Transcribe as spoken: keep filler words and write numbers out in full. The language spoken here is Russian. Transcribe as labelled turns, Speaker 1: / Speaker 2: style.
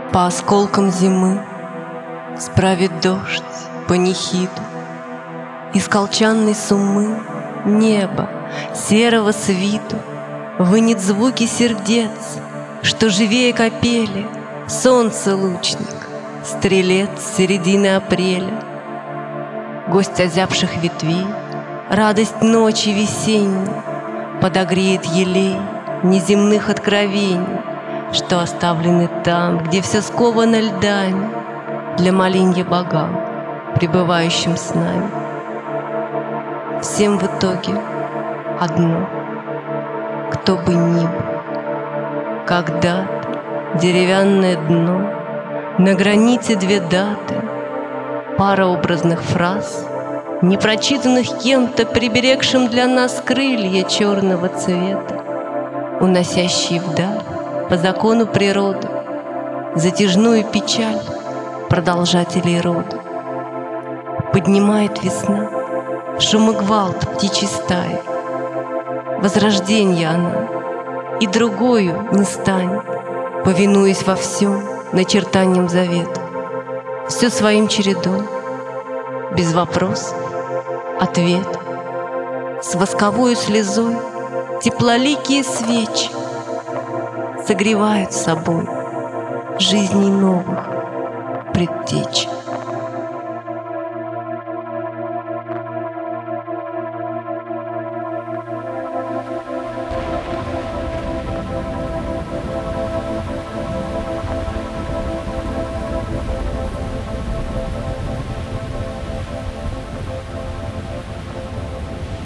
Speaker 1: По осколкам зимы справит дождь панихиду. Из колчанной суммы небо серого с виду вынет звуки сердец, что живее капели, солнце лучник, стрелец середины апреля. Гость озябших ветвей, радость ночи весенней подогреет елей неземных откровений, что оставлены там, где все сковано льдами, для моленья богам, пребывающим с нами. Всем в итоге одно, кто бы ни был. Когда-то деревянное дно, на границе две даты, пара образных фраз, не прочитанных кем-то, приберегшим для нас крылья черного цвета, уносящие вдаль по закону природы затяжную печаль продолжателей рода. Поднимает весна шум и гвалт птичьей стаи. Возрождение она, и другою не станет, повинуясь во всем начертаниям завета. Все своим чередом, без вопросов, ответ. С восковою слезой теплоликие свечи согревают собой жизней новых предтеч.